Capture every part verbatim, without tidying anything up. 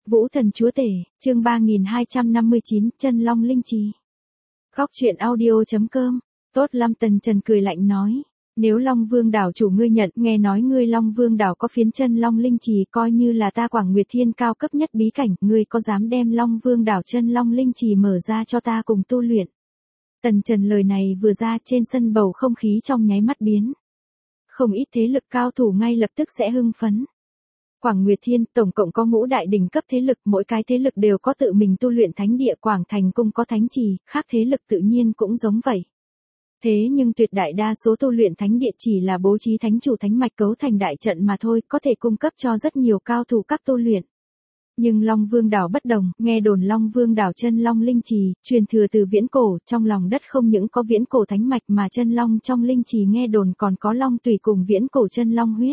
Vũ thần chúa tể, chương ba nghìn hai trăm năm mươi chín, chân long linh trì. Góc truyện audio.com, tốt lắm. Tần Trần cười lạnh nói, nếu Long Vương đảo chủ ngươi nhận, nghe nói ngươi Long Vương đảo có phiến chân long linh trì, coi như là ta Quảng Nguyệt Thiên cao cấp nhất bí cảnh, ngươi có dám đem Long Vương đảo chân long linh trì mở ra cho ta cùng tu luyện? Tần Trần lời này vừa ra, trên sân bầu không khí trong nháy mắt biến. Không ít thế lực cao thủ ngay lập tức sẽ hưng phấn. Quảng Nguyệt Thiên tổng cộng có ngũ đại đỉnh cấp thế lực, mỗi cái thế lực đều có tự mình tu luyện thánh địa. Quảng Thành Cung có thánh trì, khác thế lực tự nhiên cũng giống vậy. Thế nhưng tuyệt đại đa số tu luyện thánh địa chỉ là bố trí thánh chủ thánh mạch cấu thành đại trận mà thôi, có thể cung cấp cho rất nhiều cao thủ cấp tu luyện. Nhưng Long Vương đảo bất đồng, nghe đồn Long Vương đảo chân long linh trì, truyền thừa từ viễn cổ, trong lòng đất không những có viễn cổ thánh mạch mà chân long trong linh trì nghe đồn còn có long tùy cùng viễn cổ chân long huyết.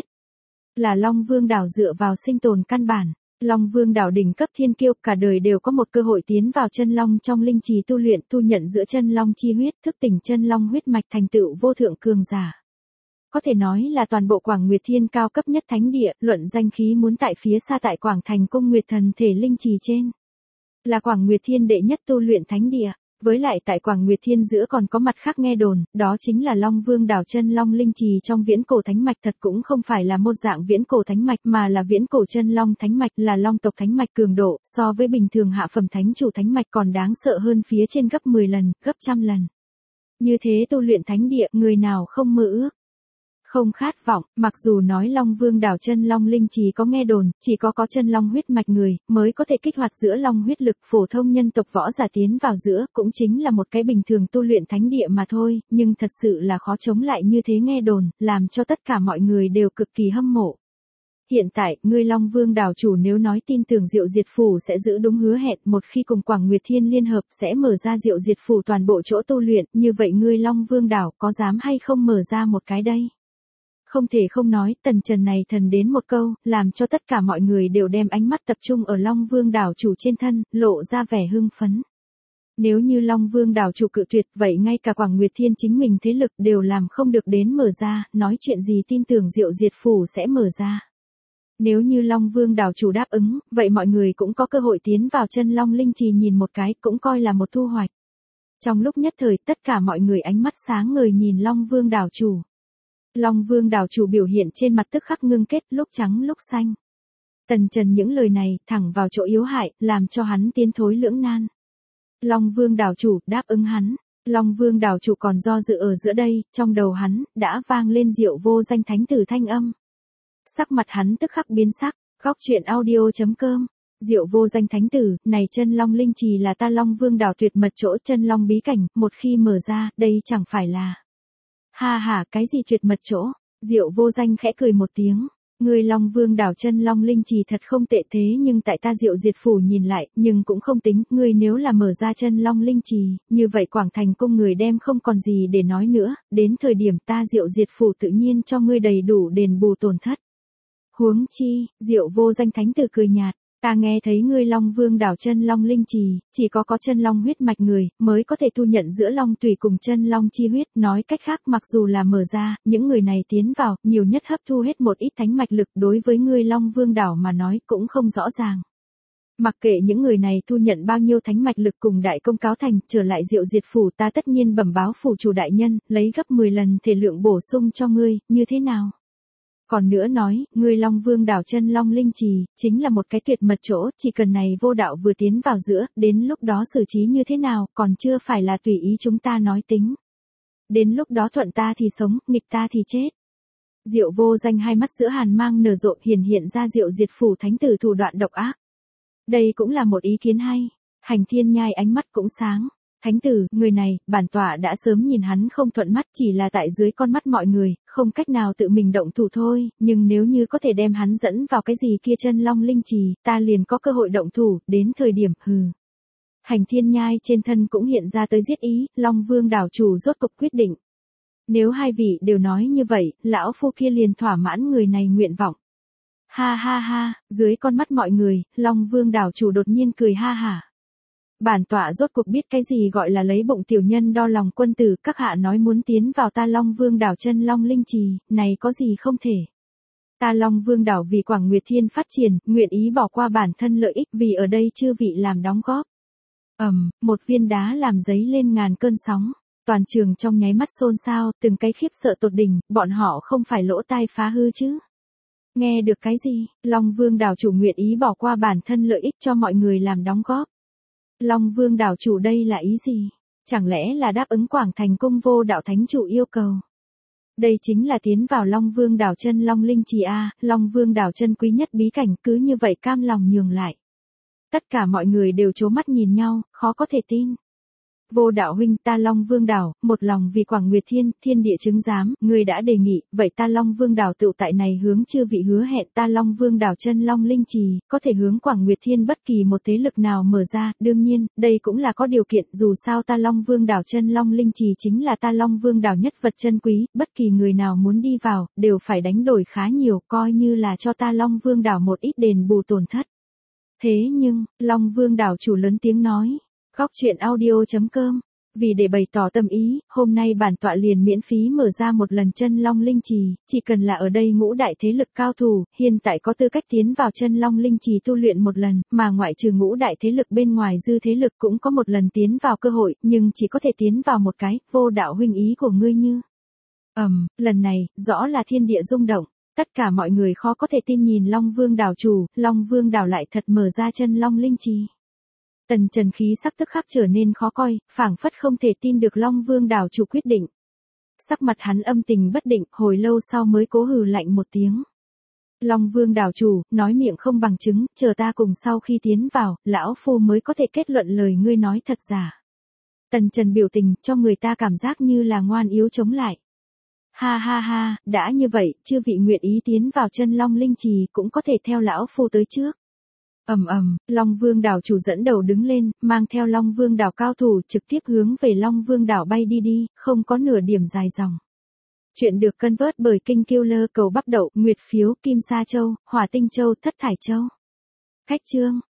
Là Long Vương đảo dựa vào sinh tồn căn bản. Long Vương đảo đỉnh cấp thiên kiêu, cả đời đều có một cơ hội tiến vào chân long trong linh trì tu luyện, tu nhận giữa chân long chi huyết, thức tỉnh chân long huyết mạch, thành tựu vô thượng cường giả. Có thể nói là toàn bộ Quảng Nguyệt Thiên cao cấp nhất thánh địa, luận danh khí muốn tại phía xa tại Quảng Thành Cung Nguyệt Thần Thể linh trì trên. Là Quảng Nguyệt Thiên đệ nhất tu luyện thánh địa. Với lại tại Quảng Nguyệt Thiên giữa còn có mặt khác nghe đồn, đó chính là Long Vương đảo chân long linh trì trong viễn cổ thánh mạch, thật cũng không phải là một dạng viễn cổ thánh mạch mà là viễn cổ chân long thánh mạch, là long tộc thánh mạch cường độ, so với bình thường hạ phẩm thánh chủ thánh mạch còn đáng sợ hơn phía trên gấp mười lần, gấp trăm lần. Như thế tu luyện thánh địa, người nào không mơ ước, không khát vọng. Mặc dù nói Long Vương đảo chân long linh trì có nghe đồn, chỉ có có chân long huyết mạch người mới có thể kích hoạt giữa long huyết lực, phổ thông nhân tộc võ giả tiến vào giữa cũng chính là một cái bình thường tu luyện thánh địa mà thôi, nhưng thật sự là khó chống lại như thế nghe đồn, làm cho tất cả mọi người đều cực kỳ hâm mộ. Hiện tại, ngươi Long Vương đảo chủ nếu nói tin tưởng Diệu Diệt Phủ sẽ giữ đúng hứa hẹn, một khi cùng Quảng Nguyệt Thiên liên hợp sẽ mở ra Diệu Diệt Phủ toàn bộ chỗ tu luyện, như vậy ngươi Long Vương đảo có dám hay không mở ra một cái đây? Không thể không nói, Tần Trần này thần đến một câu, làm cho tất cả mọi người đều đem ánh mắt tập trung ở Long Vương đảo chủ trên thân, lộ ra vẻ hưng phấn. Nếu như Long Vương đảo chủ cự tuyệt, vậy ngay cả Quảng Nguyệt Thiên chính mình thế lực đều làm không được đến mở ra, nói chuyện gì tin tưởng Diệu Diệt Phủ sẽ mở ra. Nếu như Long Vương đảo chủ đáp ứng, vậy mọi người cũng có cơ hội tiến vào chân long linh trì nhìn một cái, cũng coi là một thu hoạch. Trong lúc nhất thời, tất cả mọi người ánh mắt sáng ngời nhìn Long Vương đảo chủ. Long Vương đảo chủ biểu hiện trên mặt tức khắc ngưng kết, lúc trắng lúc xanh. Tần Trần những lời này thẳng vào chỗ yếu hại, làm cho hắn tiến thối lưỡng nan. Long Vương đảo chủ đáp ứng hắn. Long Vương đảo chủ còn do dự ở giữa đây, trong đầu hắn đã vang lên Diệu Vô Danh thánh tử thanh âm. Sắc mặt hắn tức khắc biến sắc. Góc truyện audio.com, Diệu Vô Danh thánh tử, này chân long linh trì là ta Long Vương đảo tuyệt mật chỗ chân long bí cảnh, một khi mở ra, đây chẳng phải là... Ha ha, cái gì tuyệt mật chỗ? Diệu Vô Danh khẽ cười một tiếng. Người Long Vương đảo chân long linh trì thật không tệ, thế nhưng tại ta Diệu Diệt Phủ nhìn lại, nhưng cũng không tính, ngươi nếu là mở ra chân long linh trì, như vậy Quảng Thành Cung người đem không còn gì để nói nữa, đến thời điểm ta Diệu Diệt Phủ tự nhiên cho ngươi đầy đủ đền bù tổn thất. Huống chi, Diệu Vô Danh thánh tử cười nhạt. Ta nghe thấy ngươi Long Vương đảo chân long linh trì, chỉ có có chân long huyết mạch người, mới có thể thu nhận giữa long tùy cùng chân long chi huyết, nói cách khác mặc dù là mở ra, những người này tiến vào, nhiều nhất hấp thu hết một ít thánh mạch lực, đối với ngươi Long Vương đảo mà nói cũng không rõ ràng. Mặc kệ những người này thu nhận bao nhiêu thánh mạch lực cùng đại công cáo thành, trở lại Diệu Diệt Phủ ta tất nhiên bẩm báo phủ chủ đại nhân, lấy gấp mười lần thể lượng bổ sung cho ngươi, như thế nào? Còn nữa nói, ngươi Long Vương đảo chân long linh trì, chính là một cái tuyệt mật chỗ, chỉ cần này vô đạo vừa tiến vào giữa, đến lúc đó xử trí như thế nào, còn chưa phải là tùy ý chúng ta nói tính. Đến lúc đó thuận ta thì sống, nghịch ta thì chết. Diệu Vô Danh hai mắt giữa hàn mang nở rộ, hiển hiện ra Diệu Diệt Phủ thánh tử thủ đoạn độc ác. Đây cũng là một ý kiến hay. Hành Thiên Nhai ánh mắt cũng sáng. Thánh tử, người này, bản tọa đã sớm nhìn hắn không thuận mắt, chỉ là tại dưới con mắt mọi người, không cách nào tự mình động thủ thôi, nhưng nếu như có thể đem hắn dẫn vào cái gì kia chân long linh trì, ta liền có cơ hội động thủ, đến thời điểm, hừ. Hành Thiên Nhai trên thân cũng hiện ra tới giết ý, Long Vương đảo chủ rốt cục quyết định. Nếu hai vị đều nói như vậy, lão phu kia liền thỏa mãn người này nguyện vọng. Ha ha ha, dưới con mắt mọi người, Long Vương đảo chủ đột nhiên cười ha hả. Bản tọa rốt cuộc biết cái gì gọi là lấy bụng tiểu nhân đo lòng quân tử, các hạ nói muốn tiến vào ta Long Vương đảo chân long linh trì, này có gì không thể. Ta Long Vương đảo vì Quảng Nguyệt Thiên phát triển, nguyện ý bỏ qua bản thân lợi ích vì ở đây chư vị làm đóng góp. Ầm, một viên đá làm dấy lên ngàn cơn sóng. Toàn trường trong nháy mắt xôn xao, từng cái khiếp sợ tột đỉnh, bọn họ không phải lỗ tai phá hư chứ. Nghe được cái gì? Long Vương đảo chủ nguyện ý bỏ qua bản thân lợi ích cho mọi người làm đóng góp. Long Vương đảo chủ đây là ý gì? Chẳng lẽ là đáp ứng Quảng Thành Cung Vô Đạo Thánh chủ yêu cầu? Đây chính là tiến vào Long Vương đảo chân Long Linh Trì a, Long Vương đảo chân quý nhất bí cảnh, cứ như vậy cam lòng nhường lại. Tất cả mọi người đều trố mắt nhìn nhau, khó có thể tin. Vô Đạo huynh, ta Long Vương đảo, một lòng vì Quảng Nguyệt Thiên, thiên địa chứng giám, người đã đề nghị, vậy ta Long Vương đảo tựu tại này hướng chư vị hứa hẹn, ta Long Vương đảo chân Long Linh Trì, có thể hướng Quảng Nguyệt Thiên bất kỳ một thế lực nào mở ra, đương nhiên, đây cũng là có điều kiện, dù sao ta Long Vương đảo chân Long Linh Trì chính là ta Long Vương đảo nhất vật chân quý, bất kỳ người nào muốn đi vào, đều phải đánh đổi khá nhiều, coi như là cho ta Long Vương đảo một ít đền bù tổn thất. Thế nhưng, Long Vương đảo chủ lớn tiếng nói. Góc truyện audio chấm com. Vì để bày tỏ tâm ý, hôm nay bản tọa liền miễn phí mở ra một lần chân Long Linh Trì, chỉ cần là ở đây ngũ đại thế lực cao thủ, hiện tại có tư cách tiến vào chân Long Linh Trì tu luyện một lần, mà ngoại trừ ngũ đại thế lực bên ngoài dư thế lực cũng có một lần tiến vào cơ hội, nhưng chỉ có thể tiến vào một cái, Vô Đạo huynh ý của ngươi như. Ầm, um, lần này, rõ là thiên địa rung động. Tất cả mọi người khó có thể tin nhìn Long Vương đảo chủ, Long Vương đảo lại thật mở ra chân Long Linh Trì. Tần Trần khí sắc tức khắc trở nên khó coi, phảng phất không thể tin được Long Vương đảo chủ quyết định. Sắc mặt hắn âm tình bất định, hồi lâu sau mới cố hừ lạnh một tiếng. Long Vương đảo chủ, nói miệng không bằng chứng, chờ ta cùng sau khi tiến vào, lão phu mới có thể kết luận lời ngươi nói thật giả. Tần Trần biểu tình, cho người ta cảm giác như là ngoan yếu chống lại. Ha ha ha, đã như vậy, chư vị nguyện ý tiến vào chân Long Linh Trì cũng có thể theo lão phu tới trước. Ầm ầm, Long Vương đảo chủ dẫn đầu đứng lên, mang theo Long Vương đảo cao thủ trực tiếp hướng về Long Vương đảo bay đi đi, không có nửa điểm dài dòng. Chuyện được cân vớt bởi Kinh Killer cầu bắp đậu, Nguyệt phiếu, Kim Sa Châu, Hỏa Tinh Châu, Thất Thải Châu. Khách chương